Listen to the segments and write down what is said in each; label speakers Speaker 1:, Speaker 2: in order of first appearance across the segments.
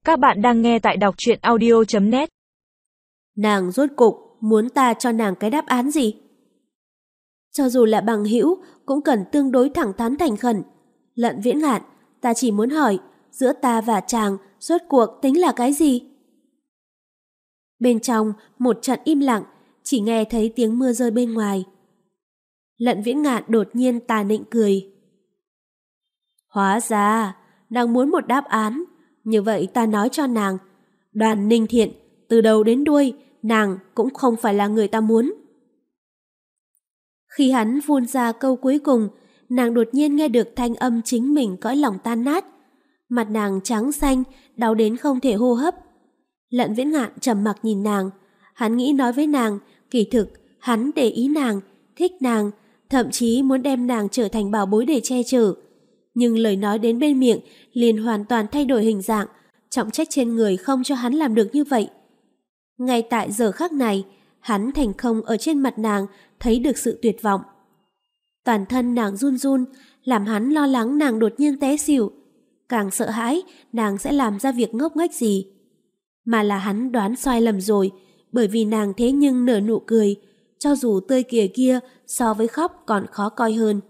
Speaker 1: Các bạn đang nghe tại đọc truyện audio.net.
Speaker 2: Nàng rốt cục muốn ta cho nàng cái đáp án gì? Cho dù là bằng hữu cũng cần tương đối thẳng thắn thành khẩn. Lận Viễn Ngạn, ta chỉ muốn hỏi, giữa ta và chàng rốt cuộc tính là cái gì? Bên trong một trận im lặng, chỉ nghe thấy tiếng mưa rơi bên ngoài. Lận Viễn Ngạn đột nhiên tà nịnh cười. Hóa ra, nàng muốn một đáp án. Như vậy ta nói cho nàng, Đoàn Ninh Thiện, từ đầu đến đuôi, nàng cũng không phải là người ta muốn. Khi hắn phun ra câu cuối cùng, nàng đột nhiên nghe được thanh âm chính mình cõi lòng tan nát. Mặt nàng trắng xanh, đau đến không thể hô hấp. Lận Viễn Ngạn trầm mặc nhìn nàng, hắn nghĩ nói với nàng, kỳ thực hắn để ý nàng, thích nàng, thậm chí muốn đem nàng trở thành bảo bối để che chở. Nhưng lời nói đến bên miệng liền hoàn toàn thay đổi hình dạng, trọng trách trên người không cho hắn làm được như vậy. Ngay tại giờ khắc này, hắn thành không ở trên mặt nàng thấy được sự tuyệt vọng. Toàn thân nàng run run, làm hắn lo lắng nàng đột nhiên té xỉu, càng sợ hãi nàng sẽ làm ra việc ngốc nghếch gì. Mà là hắn đoán sai lầm rồi, bởi vì nàng thế nhưng nở nụ cười, cho dù tươi kìa kia so với khóc còn khó coi hơn.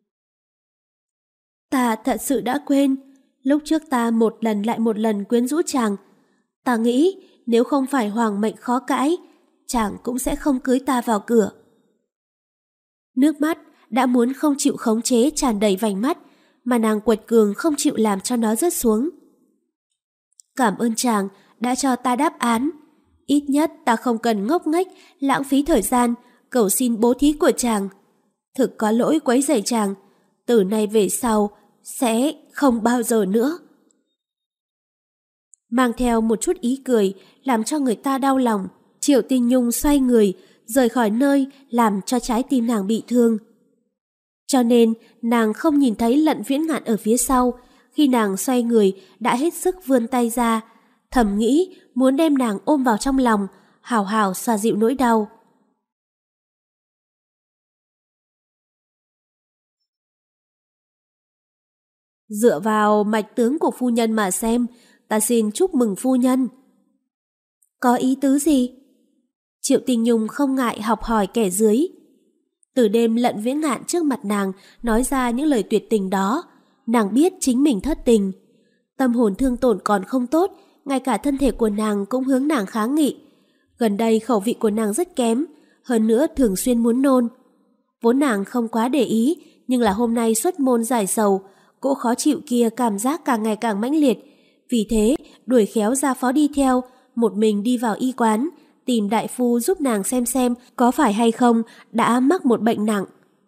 Speaker 2: Ta thật sự đã quên, lúc trước ta một lần lại một lần quyến rũ chàng. Ta nghĩ nếu không phải hoàng mệnh khó cãi, chàng cũng sẽ không cưới ta vào cửa. Nước mắt đã muốn không chịu khống chế tràn đầy vành mắt, mà nàng quật cường không chịu làm cho nó rớt xuống. Cảm ơn chàng đã cho ta đáp án. Ít nhất ta không cần ngốc nghếch, lãng phí thời gian, cầu xin bố thí của chàng. Thực có lỗi quấy rầy chàng, từ nay về sau sẽ không bao giờ nữa. Mang theo một chút ý cười làm cho người ta đau lòng, Triệu Tinh Nhung xoay người rời khỏi nơi làm cho trái tim nàng bị thương. Cho nên nàng không nhìn thấy Lận Viễn Ngạn ở phía sau. Khi nàng xoay người đã hết sức vươn tay ra, thầm nghĩ muốn đem nàng ôm vào trong lòng, hào hào xoa dịu nỗi đau. Dựa vào mạch tướng của phu nhân mà xem, ta xin chúc mừng phu nhân. Có ý tứ gì? Triệu Tinh Nhung không ngại học hỏi kẻ dưới. Từ đêm Lận Viễn Ngạn trước mặt nàng nói ra những lời tuyệt tình đó, nàng biết chính mình thất tình. Tâm hồn thương tổn còn không tốt, ngay cả thân thể của nàng cũng hướng nàng kháng nghị. Gần đây khẩu vị của nàng rất kém, hơn nữa thường xuyên muốn nôn. Vốn nàng không quá để ý, nhưng là hôm nay xuất môn giải sầu, cỗ khó chịu kia cảm giác càng ngày càng mãnh liệt. Vì thế, đuổi khéo ra phó đi theo, một mình đi vào y quán, tìm đại phu giúp nàng xem có phải hay không đã mắc một bệnh nặng.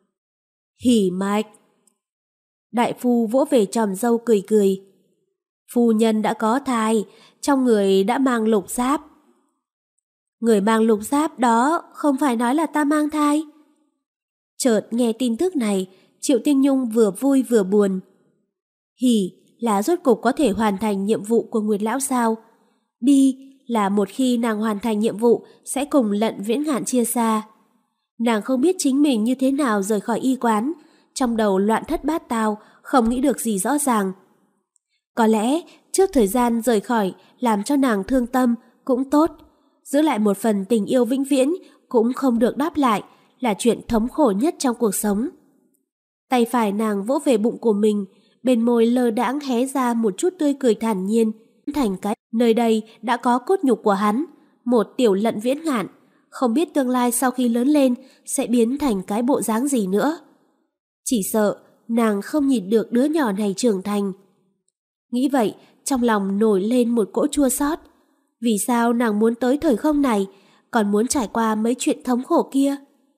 Speaker 2: Hỉ mạch. Đại phu vỗ về tròm râu cười cười. Phu nhân đã có thai, trong người đã mang lục giáp. Người mang lục giáp đó không phải nói là ta mang thai. Chợt nghe tin tức này, Triệu Tinh Nhung vừa vui vừa buồn. Hỉ là rốt cục có thể hoàn thành nhiệm vụ của Nguyệt Lão sao? Bi là một khi nàng hoàn thành nhiệm vụ sẽ cùng Lận Viễn Ngạn chia xa. Nàng không biết chính mình như thế nào rời khỏi y quán, trong đầu loạn thất bát tao, không nghĩ được gì rõ ràng. Có lẽ trước thời gian rời khỏi làm cho nàng thương tâm cũng tốt, giữ lại một phần tình yêu vĩnh viễn cũng không được đáp lại là chuyện thống khổ nhất trong cuộc sống. Tay phải nàng vỗ về bụng của mình, bên môi lơ đãng hé ra một chút tươi cười thản nhiên. Thành cái nơi đây đã có cốt nhục của hắn, một tiểu Lận Viễn Ngạn, không biết tương lai sau khi lớn lên sẽ biến thành cái bộ dáng gì nữa. Chỉ sợ nàng không nhìn được đứa nhỏ này trưởng thành. Nghĩ vậy, trong lòng nổi lên một cỗ chua xót. Vì sao nàng muốn tới thời không này, còn muốn trải qua mấy chuyện thống khổ kia?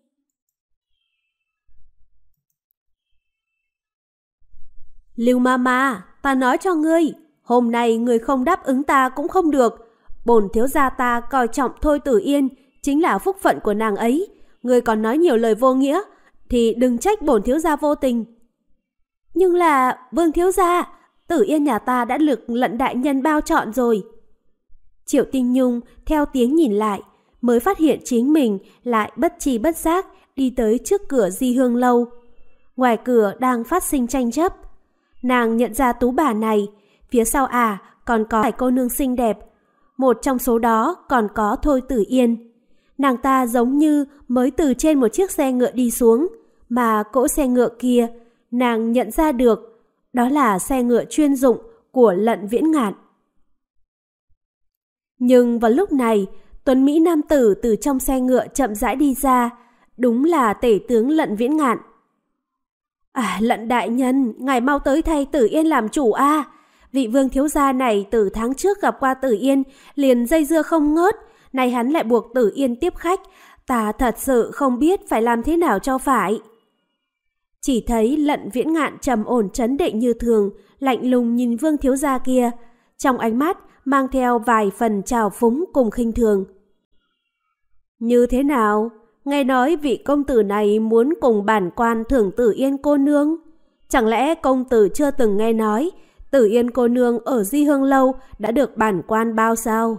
Speaker 2: Lưu Mama, ta nói cho ngươi, hôm nay người không đáp ứng ta cũng không được. Bổn thiếu gia ta coi trọng Thôi Tử Yên chính là phúc phận của nàng ấy. Ngươi còn nói nhiều lời vô nghĩa thì đừng trách bổn thiếu gia vô tình. Nhưng là Vương thiếu gia, Tử Yên nhà ta đã được Lận đại nhân bao chọn rồi. Triệu Tinh Nhung theo tiếng nhìn lại, mới phát hiện chính mình lại bất tri bất giác đi tới trước cửa Di Hương lâu. Ngoài cửa đang phát sinh tranh chấp. Nàng nhận ra tú bà này, phía sau còn có vài cô nương xinh đẹp. Một trong số đó còn có Thôi Tử Yên. Nàng ta giống như mới từ trên một chiếc xe ngựa đi xuống, mà cỗ xe ngựa kia nàng nhận ra được, đó là xe ngựa chuyên dụng của Lận Viễn Ngạn. Nhưng vào lúc này, tuấn mỹ nam tử từ trong xe ngựa chậm rãi đi ra, đúng là tể tướng Lận Viễn Ngạn. Lận đại nhân, ngài mau tới thay Tử Yên làm chủ a. Vị vương thiếu gia này từ tháng trước gặp qua Tử Yên liền dây dưa không ngớt, nay hắn lại buộc Tử Yên tiếp khách, ta thật sự không biết phải làm thế nào cho phải. Chỉ thấy Lận Viễn Ngạn trầm ổn trấn định như thường, lạnh lùng nhìn vương thiếu gia kia, trong ánh mắt mang theo vài phần trào phúng cùng khinh thường. Như thế nào? Nghe nói vị công tử này muốn cùng bản quan thưởng Tử Yên cô nương. Chẳng lẽ công tử chưa từng nghe nói Tử Yên cô nương ở Di Hương Lâu đã được bản quan bao sao?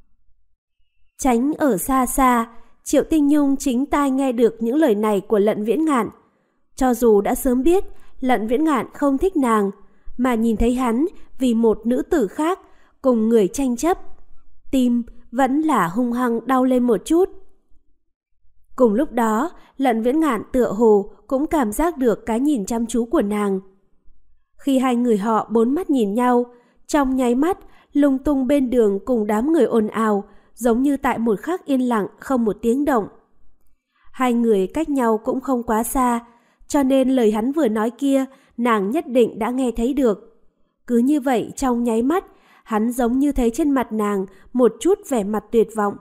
Speaker 2: Tránh ở xa xa, Triệu Tinh Nhung chính tai nghe được những lời này của Lận Viễn Ngạn. Cho dù đã sớm biết Lận Viễn Ngạn không thích nàng, mà nhìn thấy hắn vì một nữ tử khác cùng người tranh chấp, tim vẫn là hung hăng đau lên một chút. Cùng lúc đó, Lận Viễn Ngạn tựa hồ cũng cảm giác được cái nhìn chăm chú của nàng. Khi hai người họ bốn mắt nhìn nhau, trong nháy mắt, lung tung bên đường cùng đám người ồn ào, giống như tại một khắc yên lặng không một tiếng động. Hai người cách nhau cũng không quá xa, cho nên lời hắn vừa nói kia, nàng nhất định đã nghe thấy được. Cứ như vậy trong nháy mắt, hắn giống như thấy trên mặt nàng một chút vẻ mặt tuyệt vọng.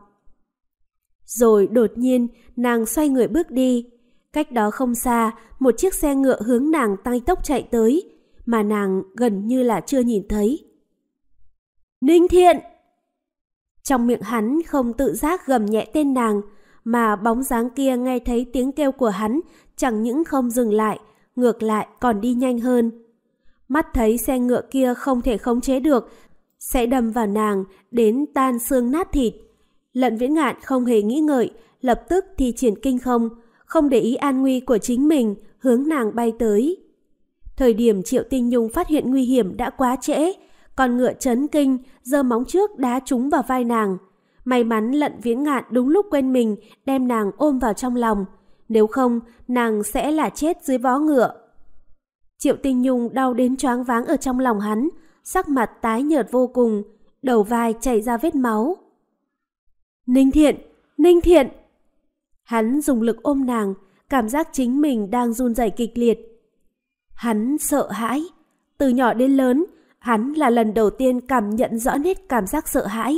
Speaker 2: Rồi đột nhiên, nàng xoay người bước đi. Cách đó không xa, một chiếc xe ngựa hướng nàng tăng tốc chạy tới, mà nàng gần như là chưa nhìn thấy. Ninh Thiện! Trong miệng hắn không tự giác gầm nhẹ tên nàng, mà bóng dáng kia nghe thấy tiếng kêu của hắn chẳng những không dừng lại, ngược lại còn đi nhanh hơn. Mắt thấy xe ngựa kia không thể khống chế được, sẽ đâm vào nàng đến tan xương nát thịt. Lận Viễn Ngạn không hề nghĩ ngợi, lập tức thi triển kinh không để ý an nguy của chính mình, hướng nàng bay tới. Thời điểm Triệu Tinh Nhung phát hiện nguy hiểm đã quá trễ, con ngựa chấn kinh, giơ móng trước đá trúng vào vai nàng. May mắn Lận Viễn Ngạn đúng lúc quên mình, đem nàng ôm vào trong lòng, nếu không nàng sẽ là chết dưới vó ngựa. Triệu Tinh Nhung đau đến choáng váng ở trong lòng hắn, sắc mặt tái nhợt vô cùng, đầu vai chảy ra vết máu. Ninh Thiện! Ninh Thiện! Hắn dùng lực ôm nàng, cảm giác chính mình đang run rẩy kịch liệt. Hắn sợ hãi. Từ nhỏ đến lớn, hắn là lần đầu tiên cảm nhận rõ nét cảm giác sợ hãi.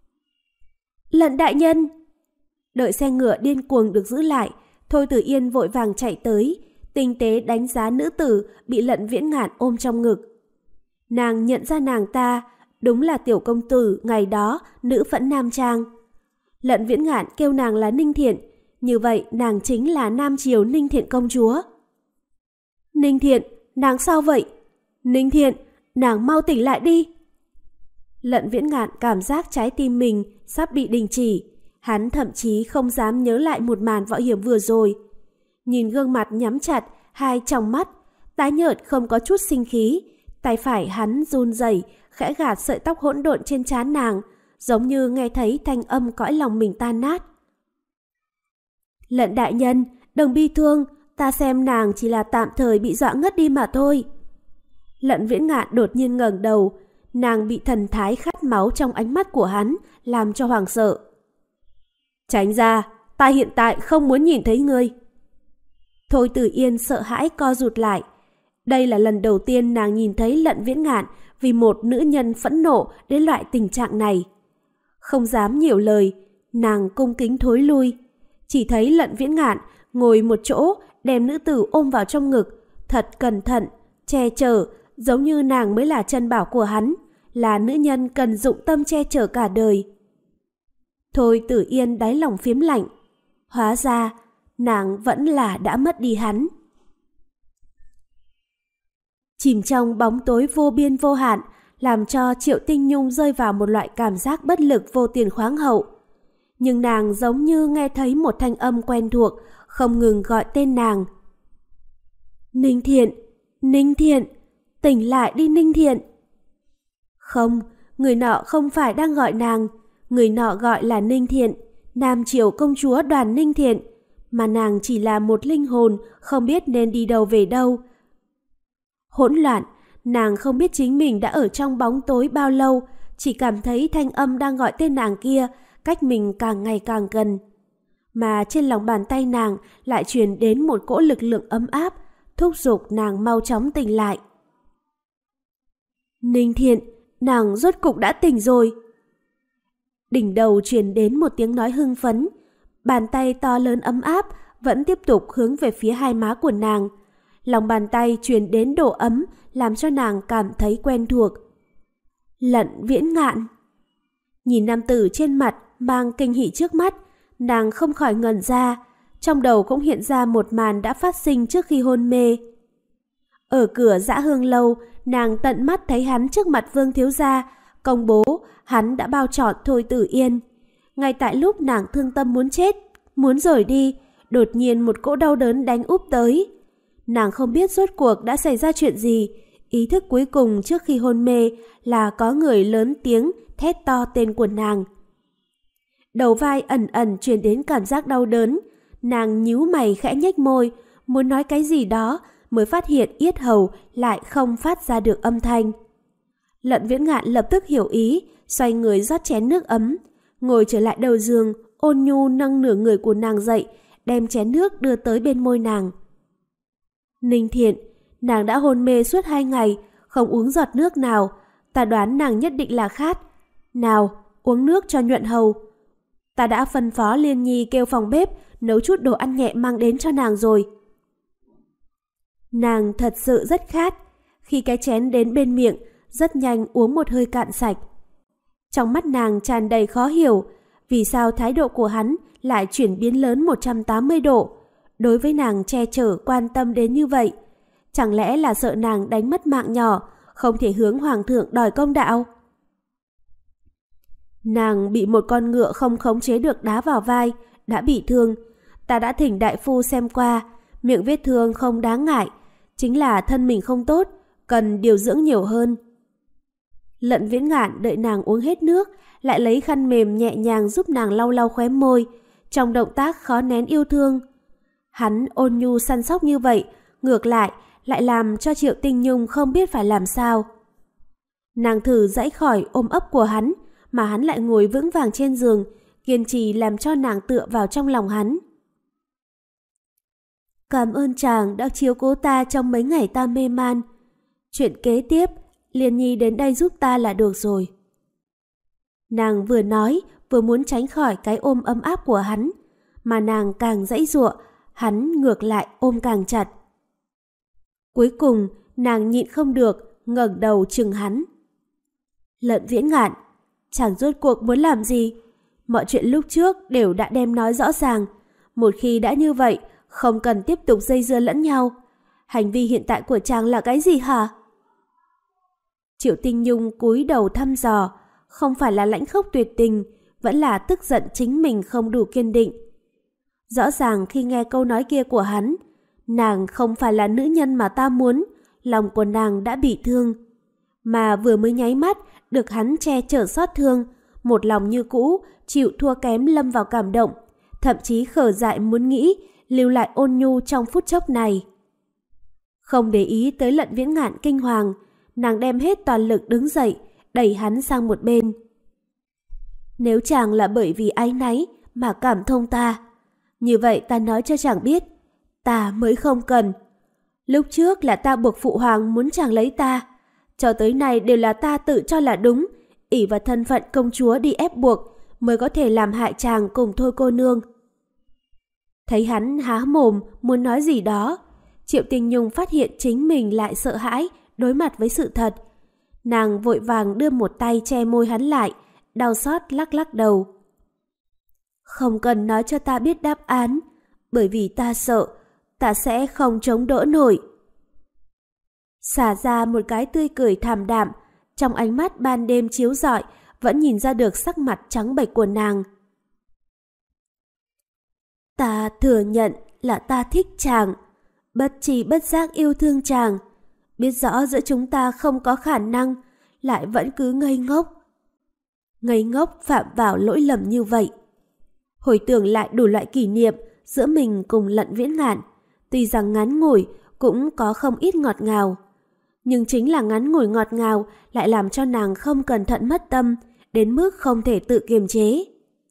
Speaker 2: Lận đại nhân! Đợi xe ngựa điên cuồng được giữ lại, Thôi Tử Yên vội vàng chạy tới, tinh tế đánh giá nữ tử bị Lận Viễn Ngạn ôm trong ngực. Nàng nhận ra nàng ta, đúng là tiểu công tử ngày đó nữ phẫn nam trang. Lận Viễn Ngạn kêu nàng là Ninh Thiện, như vậy nàng chính là nam triều Ninh Thiện công chúa. Ninh Thiện, nàng sao vậy? Ninh Thiện, nàng mau tỉnh lại đi. Lận Viễn Ngạn cảm giác trái tim mình sắp bị đình chỉ, hắn thậm chí không dám nhớ lại một màn võ hiểm vừa rồi. Nhìn gương mặt nhắm chặt, hai tròng mắt, tái nhợt không có chút sinh khí, tay phải hắn run rẩy khẽ gạt sợi tóc hỗn độn trên trán nàng, giống như nghe thấy thanh âm cõi lòng mình tan nát. Lận đại nhân, đừng bi thương, ta xem nàng chỉ là tạm thời bị dọa ngất đi mà thôi. Lận Viễn Ngạn đột nhiên ngẩng đầu, nàng bị thần thái khát máu trong ánh mắt của hắn làm cho hoảng sợ. Tránh ra, ta hiện tại không muốn nhìn thấy ngươi. Thôi Tử Yên sợ hãi co rụt lại. Đây là lần đầu tiên nàng nhìn thấy Lận Viễn Ngạn vì một nữ nhân phẫn nộ đến loại tình trạng này. Không dám nhiều lời, nàng cung kính thối lui. Chỉ thấy Lận Viễn Ngạn ngồi một chỗ, đem nữ tử ôm vào trong ngực, thật cẩn thận, che chở, giống như nàng mới là chân bảo của hắn, là nữ nhân cần dụng tâm che chở cả đời. Thôi Tử Yên đáy lòng phiếm lạnh. Hóa ra, nàng vẫn là đã mất đi hắn. Chìm trong bóng tối vô biên vô hạn, làm cho Triệu Tinh Nhung rơi vào một loại cảm giác bất lực vô tiền khoáng hậu. Nhưng nàng giống như nghe thấy một thanh âm quen thuộc, không ngừng gọi tên nàng. Ninh Thiện! Ninh Thiện! Tỉnh lại đi Ninh Thiện! Không, người nọ không phải đang gọi nàng, người nọ gọi là Ninh Thiện, Nam Triều công chúa Đoàn Ninh Thiện, mà nàng chỉ là một linh hồn không biết nên đi đâu về đâu. Hỗn loạn, nàng không biết chính mình đã ở trong bóng tối bao lâu, chỉ cảm thấy thanh âm đang gọi tên nàng kia cách mình càng ngày càng gần. Mà trên lòng bàn tay nàng lại truyền đến một cỗ lực lượng ấm áp, thúc giục nàng mau chóng tỉnh lại. Ninh Thiện, nàng rốt cục đã tỉnh rồi. Đỉnh đầu truyền đến một tiếng nói hưng phấn, bàn tay to lớn ấm áp vẫn tiếp tục hướng về phía hai má của nàng. Lòng bàn tay truyền đến độ ấm làm cho nàng cảm thấy quen thuộc. Lận Viễn Ngạn. Nhìn nam tử trên mặt mang kinh hỉ trước mắt, nàng không khỏi ngẩn ra, trong đầu cũng hiện ra một màn đã phát sinh trước khi hôn mê. Ở cửa Dã Hương lâu, nàng tận mắt thấy hắn trước mặt Vương thiếu gia, công bố hắn đã bao trọn Thôi Tử Yên. Ngay tại lúc nàng thương tâm muốn chết, muốn rời đi, đột nhiên một cỗ đau đớn đánh úp tới. Nàng không biết rốt cuộc đã xảy ra chuyện gì, ý thức cuối cùng trước khi hôn mê là có người lớn tiếng thét to tên của nàng. Đầu vai ẩn ẩn truyền đến cảm giác đau đớn, nàng nhíu mày khẽ nhếch môi, muốn nói cái gì đó mới phát hiện yết hầu lại không phát ra được âm thanh. Lận Viễn Ngạn lập tức hiểu ý, xoay người rót chén nước ấm, ngồi trở lại đầu giường, ôn nhu nâng nửa người của nàng dậy, đem chén nước đưa tới bên môi nàng. Ninh Thiện, nàng đã hôn mê suốt 2 ngày, không uống giọt nước nào, ta đoán nàng nhất định là khát. Nào, uống nước cho nhuận hầu. Ta đã phân phó Liên Nhi kêu phòng bếp nấu chút đồ ăn nhẹ mang đến cho nàng rồi. Nàng thật sự rất khát, khi cái chén đến bên miệng, rất nhanh uống một hơi cạn sạch. Trong mắt nàng tràn đầy khó hiểu, vì sao thái độ của hắn lại chuyển biến lớn 180 độ, đối với nàng che chở quan tâm đến như vậy. Chẳng lẽ là sợ nàng đánh mất mạng nhỏ, không thể hướng hoàng thượng đòi công đạo? Nàng bị một con ngựa không khống chế được đá vào vai, đã bị thương. Ta đã thỉnh đại phu xem qua, miệng vết thương không đáng ngại, chính là thân mình không tốt, cần điều dưỡng nhiều hơn. Lận Viễn Ngạn đợi nàng uống hết nước, lại lấy khăn mềm nhẹ nhàng giúp nàng lau lau khóe môi, trong động tác khó nén yêu thương. Hắn ôn nhu săn sóc như vậy, ngược lại làm cho Triệu Tinh Nhung không biết phải làm sao. Nàng thử giãy khỏi ôm ấp của hắn, mà hắn lại ngồi vững vàng trên giường, kiên trì làm cho nàng tựa vào trong lòng hắn. Cảm ơn chàng đã chiếu cố ta trong mấy ngày ta mê man. Chuyện kế tiếp, Liên Nhi đến đây giúp ta là được rồi. Nàng vừa nói, vừa muốn tránh khỏi cái ôm ấm áp của hắn, mà nàng càng giãy giụa, hắn ngược lại ôm càng chặt. Cuối cùng, nàng nhịn không được, ngẩng đầu chừng hắn. Lận Viễn Ngạn, chàng rốt cuộc muốn làm gì? Mọi chuyện lúc trước đều đã đem nói rõ ràng. Một khi đã như vậy, không cần tiếp tục dây dưa lẫn nhau. Hành vi hiện tại của chàng là cái gì hả? Triệu Tinh Nhung cúi đầu thăm dò, không phải là lãnh khốc tuyệt tình, vẫn là tức giận chính mình không đủ kiên định. Rõ ràng khi nghe câu nói kia của hắn, nàng không phải là nữ nhân mà ta muốn, lòng của nàng đã bị thương. Mà vừa mới nháy mắt, được hắn che chở xót thương, một lòng như cũ, chịu thua kém lâm vào cảm động, thậm chí khở dại muốn nghĩ, lưu lại ôn nhu trong phút chốc này. Không để ý tới Lận Viễn Ngạn kinh hoàng, nàng đem hết toàn lực đứng dậy, đẩy hắn sang một bên. Nếu chàng là bởi vì áy náy mà cảm thông ta, như vậy ta nói cho chàng biết, ta mới không cần. Lúc trước là ta buộc phụ hoàng muốn chàng lấy ta, cho tới nay đều là ta tự cho là đúng, ỷ vào thân phận công chúa đi ép buộc mới có thể làm hại chàng cùng Thôi cô nương. Thấy hắn há mồm muốn nói gì đó, Triệu Tinh Nhung phát hiện chính mình lại sợ hãi đối mặt với sự thật. Nàng vội vàng đưa một tay che môi hắn lại, đau xót lắc lắc đầu. Không cần nói cho ta biết đáp án, bởi vì ta sợ, ta sẽ không chống đỡ nổi. Xả ra một cái tươi cười thảm đạm, trong ánh mắt ban đêm chiếu rọi vẫn nhìn ra được sắc mặt trắng bệch của nàng. Ta thừa nhận là ta thích chàng, bất tri bất giác yêu thương chàng, biết rõ giữa chúng ta không có khả năng, lại vẫn cứ ngây ngốc, ngây ngốc phạm vào lỗi lầm như vậy. Hồi tưởng lại đủ loại kỷ niệm giữa mình cùng Lận Viễn Ngạn, tuy rằng ngắn ngủi cũng có không ít ngọt ngào. Nhưng chính là ngắn ngủi ngọt ngào lại làm cho nàng không cẩn thận mất tâm, đến mức không thể tự kiềm chế.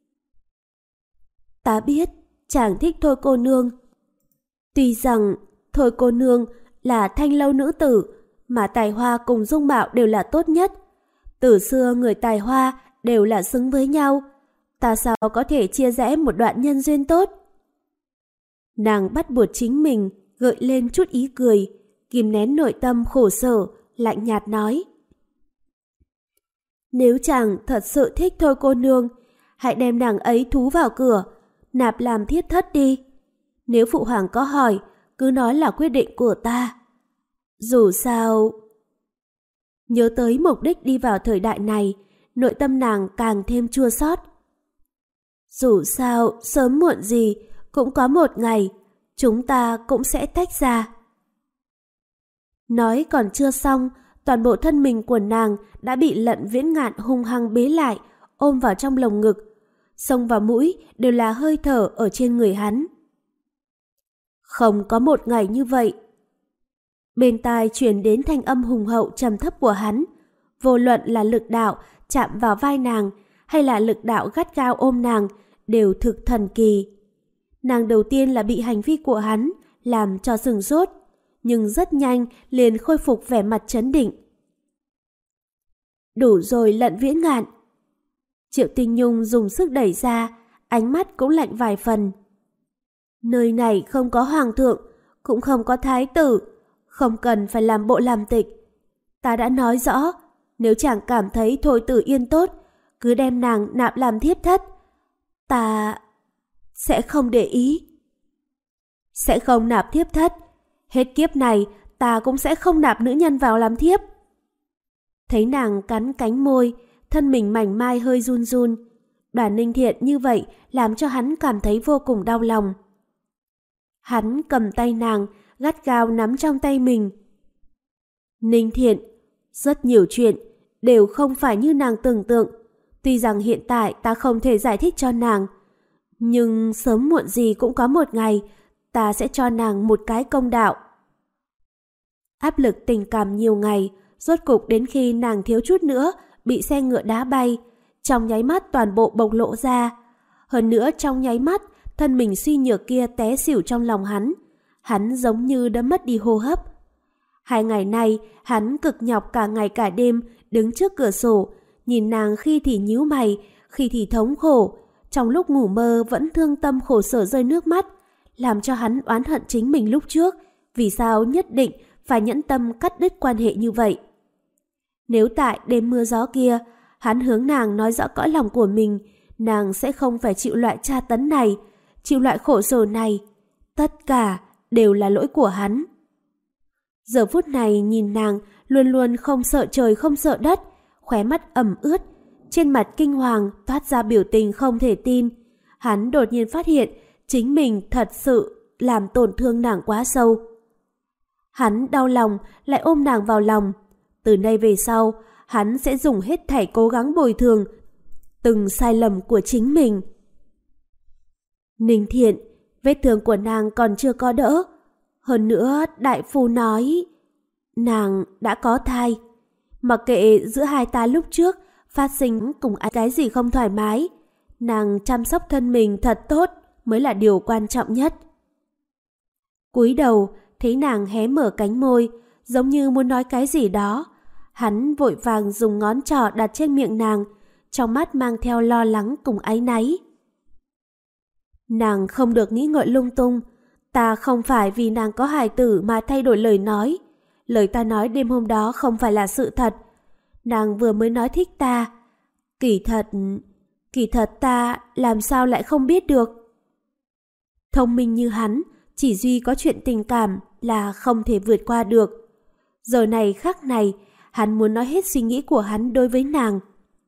Speaker 2: Ta biết chàng thích Thôi cô nương. Tuy rằng Thôi cô nương là thanh lâu nữ tử, mà tài hoa cùng dung mạo đều là tốt nhất. Từ xưa người tài hoa đều là xứng với nhau. Ta sao có thể chia rẽ một đoạn nhân duyên tốt? Nàng bắt buộc chính mình gợi lên chút ý cười, kìm nén nội tâm khổ sở, lạnh nhạt nói. Nếu chàng thật sự thích Thôi cô nương, hãy đem nàng ấy thú vào cửa, nạp làm thiết thất đi. Nếu phụ hoàng có hỏi, cứ nói là quyết định của ta. Dù sao... Nhớ tới mục đích đi vào thời đại này, nội tâm nàng càng thêm chua xót. Dù sao, sớm muộn gì, cũng có một ngày, chúng ta cũng sẽ tách ra. Nói còn chưa xong, toàn bộ thân mình của nàng đã bị Lận Viễn Ngạn hung hăng bế lại, ôm vào trong lồng ngực. Xông vào mũi đều là hơi thở ở trên người hắn. Không có một ngày như vậy. Bên tai truyền đến thanh âm hùng hậu trầm thấp của hắn. Vô luận là lực đạo chạm vào vai nàng hay là lực đạo gắt gao ôm nàng đều thực thần kỳ. Nàng đầu tiên là bị hành vi của hắn làm cho sửng sốt, nhưng rất nhanh liền khôi phục vẻ mặt trấn định. Đủ rồi Lận Viễn Ngạn. Triệu Tinh Nhung dùng sức đẩy ra, ánh mắt cũng lạnh vài phần. Nơi này không có hoàng thượng, cũng không có thái tử, không cần phải làm bộ làm tịch. Ta đã nói rõ, nếu chàng cảm thấy Thôi Tử Yên tốt, cứ đem nàng nạp làm thiếp thất. Ta sẽ không để ý. Sẽ không nạp thiếp thất. Hết kiếp này ta cũng sẽ không nạp nữ nhân vào làm thiếp. Thấy nàng cắn cánh môi, thân mình mảnh mai hơi run run. Đoàn Ninh Thiện như vậy làm cho hắn cảm thấy vô cùng đau lòng. Hắn cầm tay nàng, gắt gao nắm trong tay mình. Ninh Thiện, rất nhiều chuyện đều không phải như nàng tưởng tượng. Tuy rằng hiện tại ta không thể giải thích cho nàng, nhưng sớm muộn gì cũng có một ngày ta sẽ cho nàng một cái công đạo. Áp lực tình cảm nhiều ngày, rốt cục đến khi nàng thiếu chút nữa bị xe ngựa đá bay, trong nháy mắt toàn bộ bộc lộ ra. Hơn nữa trong nháy mắt, thân mình suy nhược kia té xỉu trong lòng hắn. Hắn giống như đã mất đi hô hấp. 2 ngày nay, hắn cực nhọc cả ngày cả đêm đứng trước cửa sổ, nhìn nàng khi thì nhíu mày, khi thì thống khổ. Trong lúc ngủ mơ vẫn thương tâm khổ sở rơi nước mắt, làm cho hắn oán hận chính mình lúc trước, vì sao nhất định phải nhẫn tâm cắt đứt quan hệ như vậy. Nếu tại đêm mưa gió kia, hắn hướng nàng nói rõ cõi lòng của mình, nàng sẽ không phải chịu loại tra tấn này, chịu loại khổ sở này. Tất cả đều là lỗi của hắn. Giờ phút này nhìn nàng luôn luôn không sợ trời không sợ đất, khóe mắt ẩm ướt, trên mặt kinh hoàng toát ra biểu tình không thể tin. Hắn đột nhiên phát hiện chính mình thật sự làm tổn thương nàng quá sâu. Hắn đau lòng lại ôm nàng vào lòng. Từ nay về sau, hắn sẽ dùng hết thảy cố gắng bồi thường từng sai lầm của chính mình. Ninh Thiện, vết thương của nàng còn chưa có đỡ. Hơn nữa, đại phu nói nàng đã có thai. Mặc kệ giữa hai ta lúc trước phát sinh cùng cái gì không thoải mái, nàng chăm sóc thân mình thật tốt mới là điều quan trọng nhất. Cúi đầu, thấy nàng hé mở cánh môi, giống như muốn nói cái gì đó. Hắn vội vàng dùng ngón trỏ đặt trên miệng nàng, trong mắt mang theo lo lắng cùng áy náy. Nàng không được nghĩ ngợi lung tung. Ta không phải vì nàng có hài tử mà thay đổi lời nói. Lời ta nói đêm hôm đó không phải là sự thật. Nàng vừa mới nói thích ta. Kỳ thật ta làm sao lại không biết được. Thông minh như hắn, chỉ duy có chuyện tình cảm là không thể vượt qua được. Giờ này khắc này, hắn muốn nói hết suy nghĩ của hắn đối với nàng.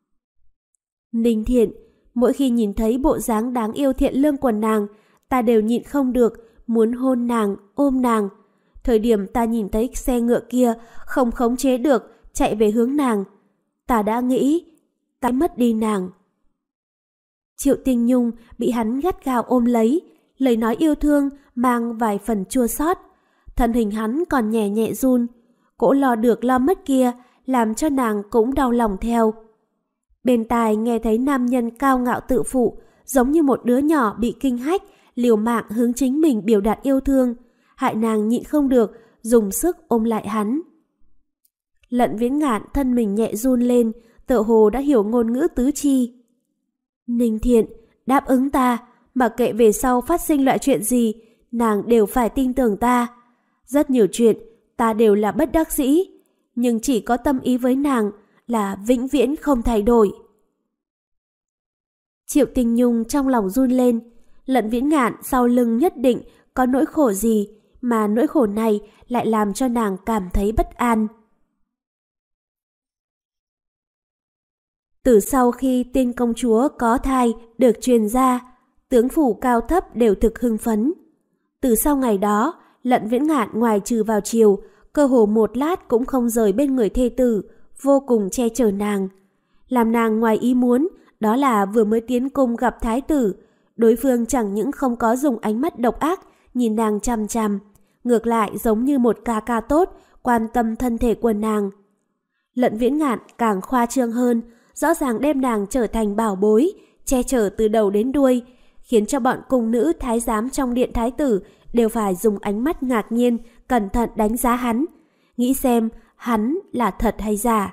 Speaker 2: Ninh Thiện, mỗi khi nhìn thấy bộ dáng đáng yêu thiện lương của nàng, ta đều nhịn không được, muốn hôn nàng, ôm nàng. Thời điểm ta nhìn thấy xe ngựa kia không khống chế được, chạy về hướng nàng. Ta đã nghĩ, ta mất đi nàng. Triệu Tinh Nhung bị hắn gắt gao ôm lấy, lời nói yêu thương mang vài phần chua xót. Thân hình hắn còn nhẹ nhẹ run, cỗ lo được lo mất kia làm cho nàng cũng đau lòng theo. Bên tai nghe thấy nam nhân cao ngạo tự phụ, giống như một đứa nhỏ bị kinh hách, liều mạng hướng chính mình biểu đạt yêu thương, hại nàng nhịn không được, dùng sức ôm lại hắn. Lận Viễn Ngạn thân mình nhẹ run lên, tựa hồ đã hiểu ngôn ngữ tứ chi. Ninh Thiện, đáp ứng ta, mặc kệ về sau phát sinh loại chuyện gì, nàng đều phải tin tưởng ta. Rất nhiều chuyện, ta đều là bất đắc dĩ, nhưng chỉ có tâm ý với nàng là vĩnh viễn không thay đổi. Triệu Tinh Nhung trong lòng run lên, Lận Viễn Ngạn sau lưng nhất định có nỗi khổ gì, mà nỗi khổ này lại làm cho nàng cảm thấy bất an. Từ sau khi tên công chúa có thai được truyền ra, tướng phủ cao thấp đều thực hưng phấn. Từ sau ngày đó, Lận Viễn Ngạn ngoài trừ vào chiều, cơ hồ một lát cũng không rời bên người thê tử, vô cùng che chở nàng. Làm nàng ngoài ý muốn, đó là vừa mới tiến cung gặp thái tử, đối phương chẳng những không có dùng ánh mắt độc ác nhìn nàng chằm chằm, ngược lại giống như một ca ca tốt, quan tâm thân thể của nàng. Lận Viễn Ngạn càng khoa trương hơn, rõ ràng đem nàng trở thành bảo bối, che chở từ đầu đến đuôi, khiến cho bọn cung nữ thái giám trong điện thái tử đều phải dùng ánh mắt ngạc nhiên, cẩn thận đánh giá hắn, nghĩ xem hắn là thật hay giả.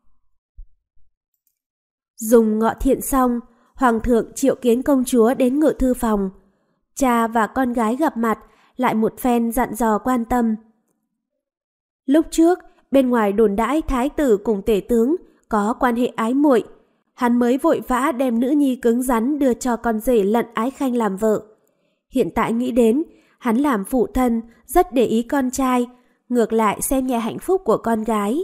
Speaker 2: Dùng ngọ thiện xong, Hoàng thượng triệu kiến công chúa đến ngự thư phòng. Cha và con gái gặp mặt, lại một phen dặn dò quan tâm. Lúc trước, bên ngoài đồn đãi thái tử cùng tể tướng có quan hệ ái muội, hắn mới vội vã đem nữ nhi cứng rắn đưa cho con rể Lận Ái Khanh làm vợ. Hiện tại nghĩ đến, hắn làm phụ thân, rất để ý con trai, ngược lại xem nhẹ hạnh phúc của con gái.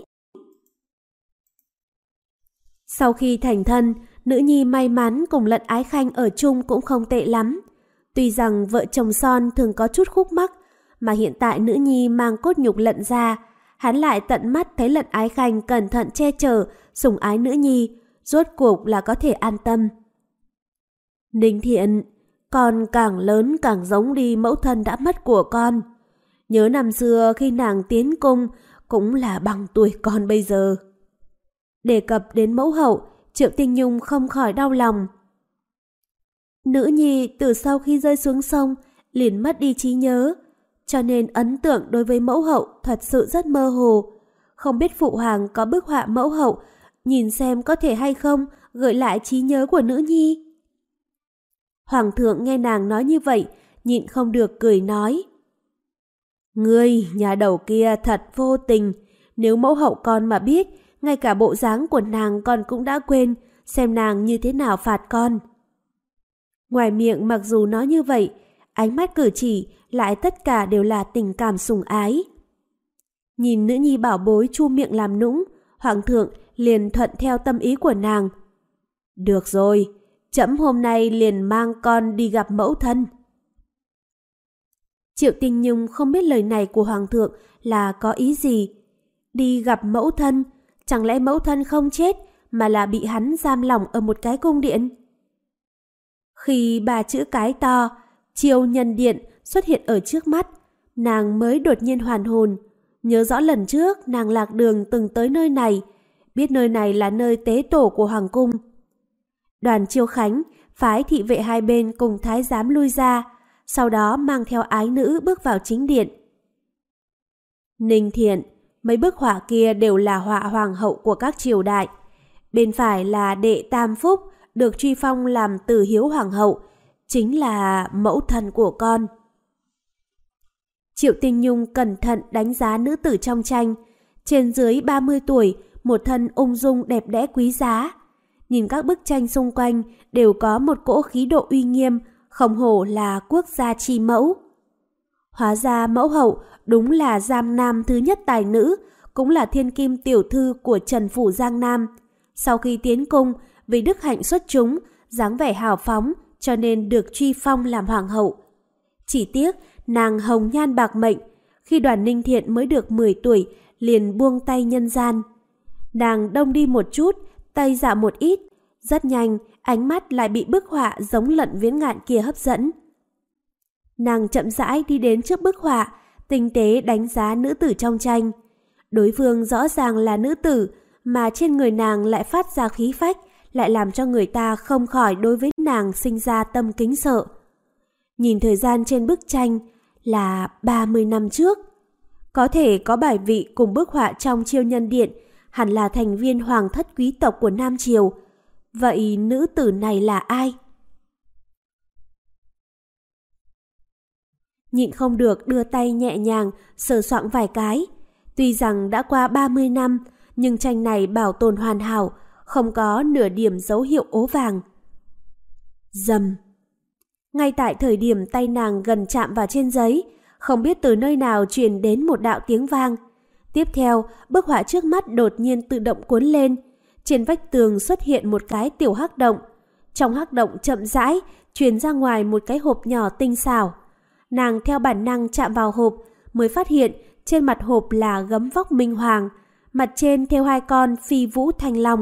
Speaker 2: Sau khi thành thân, nữ nhi may mắn cùng Lận Ái Khanh ở chung cũng không tệ lắm. Tuy rằng vợ chồng son thường có chút khúc mắc, mà hiện tại nữ nhi mang cốt nhục Lận ra, hắn lại tận mắt thấy Lận Ái Khanh cẩn thận che chở, sủng ái nữ nhi, rốt cuộc là có thể an tâm. Ninh Thiện, con càng lớn càng giống đi mẫu thân đã mất của con. Nhớ năm xưa khi nàng tiến cung cũng là bằng tuổi con bây giờ. Đề cập đến mẫu hậu, Triệu Tinh Nhung không khỏi đau lòng. Nữ nhi từ sau khi rơi xuống sông liền mất đi trí nhớ, cho nên ấn tượng đối với mẫu hậu thật sự rất mơ hồ. Không biết phụ hoàng có bức họa mẫu hậu, nhìn xem có thể hay không gợi lại trí nhớ của nữ nhi. Hoàng thượng nghe nàng nói như vậy, nhịn không được cười nói. Ngươi, nhà đầu kia thật vô tình, nếu mẫu hậu con mà biết, ngay cả bộ dáng của nàng con cũng đã quên, xem nàng như thế nào phạt con. Ngoài miệng mặc dù nói như vậy, ánh mắt cử chỉ lại tất cả đều là tình cảm sủng ái. Nhìn nữ nhi bảo bối chu miệng làm nũng, Hoàng thượng liền thuận theo tâm ý của nàng. Được rồi, trẫm hôm nay liền mang con đi gặp mẫu thân. Triệu Tinh Nhung không biết lời này của Hoàng thượng là có ý gì. Đi gặp mẫu thân, chẳng lẽ mẫu thân không chết mà là bị hắn giam lỏng ở một cái cung điện? Khi ba chữ cái to, Triều Nhân Điện xuất hiện ở trước mắt, nàng mới đột nhiên hoàn hồn, nhớ rõ lần trước nàng lạc đường từng tới nơi này, biết nơi này là nơi tế tổ của Hoàng cung. Đoàn Chiêu Khánh phái thị vệ hai bên cùng thái giám lui ra, sau đó mang theo ái nữ bước vào chính điện. Ninh Thiện, mấy bức họa kia đều là họa hoàng hậu của các triều đại. Bên phải là đệ Tam Phúc, được truy phong làm Từ Hiếu hoàng hậu, chính là mẫu thân của con. Triệu Tinh Nhung cẩn thận đánh giá nữ tử trong tranh, trên dưới 30 tuổi, một thân ung dung đẹp đẽ quý giá. Nhìn các bức tranh xung quanh đều có một cỗ khí độ uy nghiêm, không hổ là quốc gia chi mẫu. Hóa ra mẫu hậu đúng là Giang Nam thứ nhất tài nữ, cũng là thiên kim tiểu thư của Trần Phủ Giang Nam. Sau khi tiến cung, vì đức hạnh xuất chúng, dáng vẻ hào phóng, cho nên được truy phong làm hoàng hậu. Chỉ tiếc, nàng hồng nhan bạc mệnh, khi Đoàn Ninh Thiện mới được 10 tuổi, liền buông tay nhân gian. Nàng đông đi một chút, Tây dạo một ít, rất nhanh ánh mắt lại bị bức họa giống Lận Viễn Ngạn kia hấp dẫn. Nàng chậm rãi đi đến trước bức họa, tinh tế đánh giá nữ tử trong tranh. Đối phương rõ ràng là nữ tử, mà trên người nàng lại phát ra khí phách, lại làm cho người ta không khỏi đối với nàng sinh ra tâm kính sợ. Nhìn thời gian trên bức tranh là 30 năm trước. Có thể có bài vị cùng bức họa trong Chiêu Nhân Điện, hẳn là thành viên hoàng thất quý tộc của Nam Triều. Vậy nữ tử này là ai? Nhịn không được đưa tay nhẹ nhàng sờ soạng vài cái. Tuy rằng đã qua 30 năm, nhưng tranh này bảo tồn hoàn hảo, không có nửa điểm dấu hiệu ố vàng. Rầm. Ngay tại thời điểm tay nàng gần chạm vào trên giấy, không biết từ nơi nào truyền đến một đạo tiếng vang. Tiếp theo, bức họa trước mắt đột nhiên tự động cuốn lên. Trên vách tường xuất hiện một cái tiểu hắc động. Trong hắc động chậm rãi truyền ra ngoài một cái hộp nhỏ tinh xảo. Nàng theo bản năng chạm vào hộp, mới phát hiện trên mặt hộp là gấm vóc minh hoàng, mặt trên thêu 2 con phi vũ thanh long.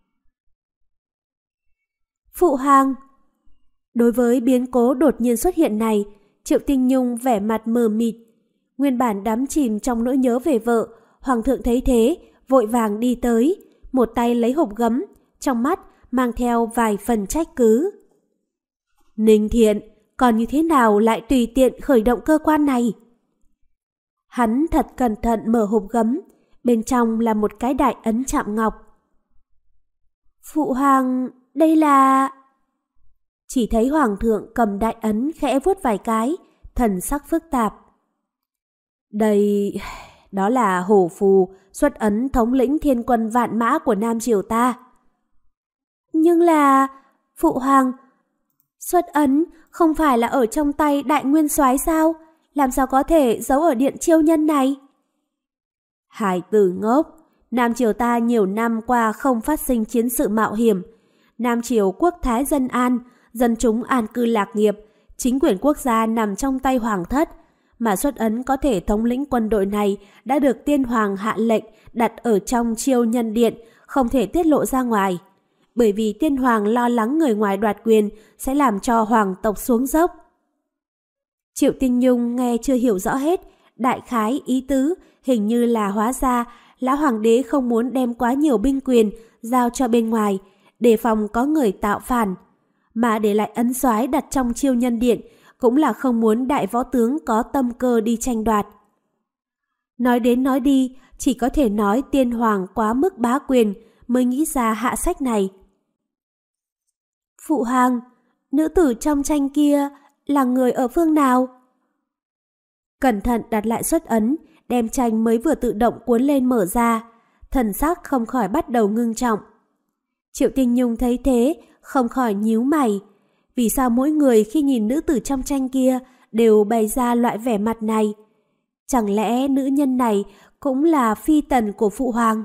Speaker 2: Phụ hoàng! Đối với biến cố đột nhiên xuất hiện này, Triệu Tinh Nhung vẻ mặt mờ mịt. Nguyên bản đắm chìm trong nỗi nhớ về vợ, hoàng thượng thấy thế, vội vàng đi tới, một tay lấy hộp gấm, trong mắt mang theo vài phần trách cứ. Ninh Thiện, còn như thế nào lại tùy tiện khởi động cơ quan này? Hắn thật cẩn thận mở hộp gấm, bên trong là một cái đại ấn chạm ngọc. Phụ hoàng, đây là... Chỉ thấy hoàng thượng cầm đại ấn khẽ vuốt vài cái, thần sắc phức tạp. Đây... đó là hổ phù, xuất ấn thống lĩnh thiên quân vạn mã của Nam Triều ta. Nhưng là... Phụ hoàng... Xuất ấn không phải là ở trong tay đại nguyên soái sao? Làm sao có thể giấu ở điện chiêu nhân này? Hải tử ngốc, Nam Triều ta nhiều năm qua không phát sinh chiến sự mạo hiểm. Nam Triều quốc thái dân an, dân chúng an cư lạc nghiệp, chính quyền quốc gia nằm trong tay hoàng thất, mà xuất ấn có thể thống lĩnh quân đội này đã được tiên hoàng hạ lệnh đặt ở trong Chiêu Nhân Điện, không thể tiết lộ ra ngoài. Bởi vì tiên hoàng lo lắng người ngoài đoạt quyền sẽ làm cho hoàng tộc xuống dốc. Triệu Tinh Nhung nghe chưa hiểu rõ hết, đại khái ý tứ hình như là hóa ra lão hoàng đế không muốn đem quá nhiều binh quyền giao cho bên ngoài, đề phòng có người tạo phản, mà để lại ấn soái đặt trong Chiêu Nhân Điện cũng là không muốn đại võ tướng có tâm cơ đi tranh đoạt. Nói đến nói đi, chỉ có thể nói tiên hoàng quá mức bá quyền mới nghĩ ra hạ sách này. Phụ hoàng, nữ tử trong tranh kia là người ở phương nào? Cẩn thận đặt lại xuất ấn, đem tranh mới vừa tự động cuốn lên mở ra, thần sắc không khỏi bắt đầu ngưng trọng. Triệu Tinh Nhung thấy thế, không khỏi nhíu mày. Vì sao mỗi người khi nhìn nữ tử trong tranh kia đều bày ra loại vẻ mặt này? Chẳng lẽ nữ nhân này cũng là phi tần của phụ hoàng?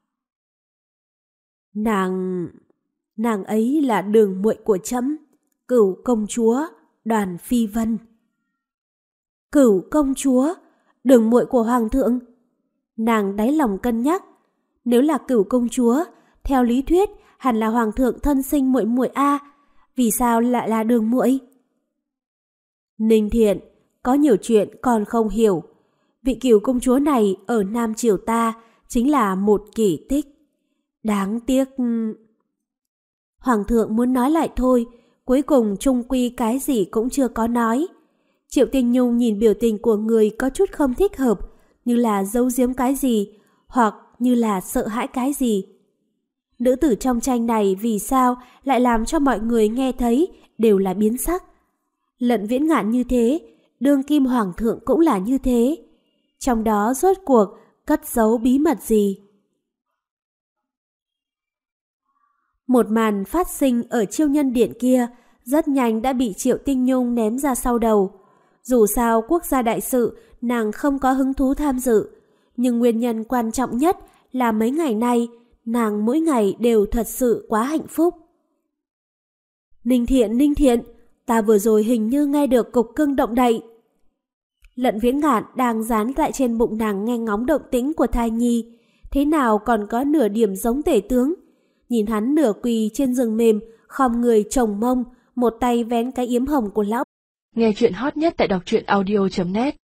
Speaker 2: Nàng ấy là đường muội của trẫm, Cửu công chúa Đoàn Phi Vân. Cửu công chúa, đường muội của hoàng thượng. Nàng đáy lòng cân nhắc, nếu là Cửu công chúa, theo lý thuyết hẳn là hoàng thượng thân sinh muội muội a, vì sao lại là đường muội? Ninh Thiện, có nhiều chuyện còn không hiểu. Vị Cửu công chúa này ở Nam Triều ta chính là một kỳ tích. Đáng tiếc... Hoàng thượng muốn nói lại thôi, cuối cùng chung quy cái gì cũng chưa có nói. Triệu Tinh Nhung nhìn biểu tình của người có chút không thích hợp, như là giấu giếm cái gì, hoặc như là sợ hãi cái gì. Nữ tử trong tranh này vì sao lại làm cho mọi người nghe thấy đều là biến sắc. Lận Viễn Ngạn như thế, đương kim hoàng thượng cũng là như thế. Trong đó rốt cuộc cất giấu bí mật gì? Một màn phát sinh ở Chiêu Nhân Điện kia rất nhanh đã bị Triệu Tinh Nhung ném ra sau đầu. Dù sao quốc gia đại sự nàng không có hứng thú tham dự, nhưng nguyên nhân quan trọng nhất là mấy ngày nay nàng mỗi ngày đều thật sự quá hạnh phúc. Ninh Thiện, ta vừa rồi hình như nghe được cục cưng động đậy. Lận Viễn Ngạn đang dán tại trên bụng nàng nghe ngóng động tĩnh của thai nhi, thế nào còn có nửa điểm giống tể tướng. nhìn hắn nửa quỳ trên giường mềm, khom người chồng mông, một tay vén cái yếm hồng của lão.
Speaker 1: Nghe chuyện hot nhất tại đọc truyện audio.net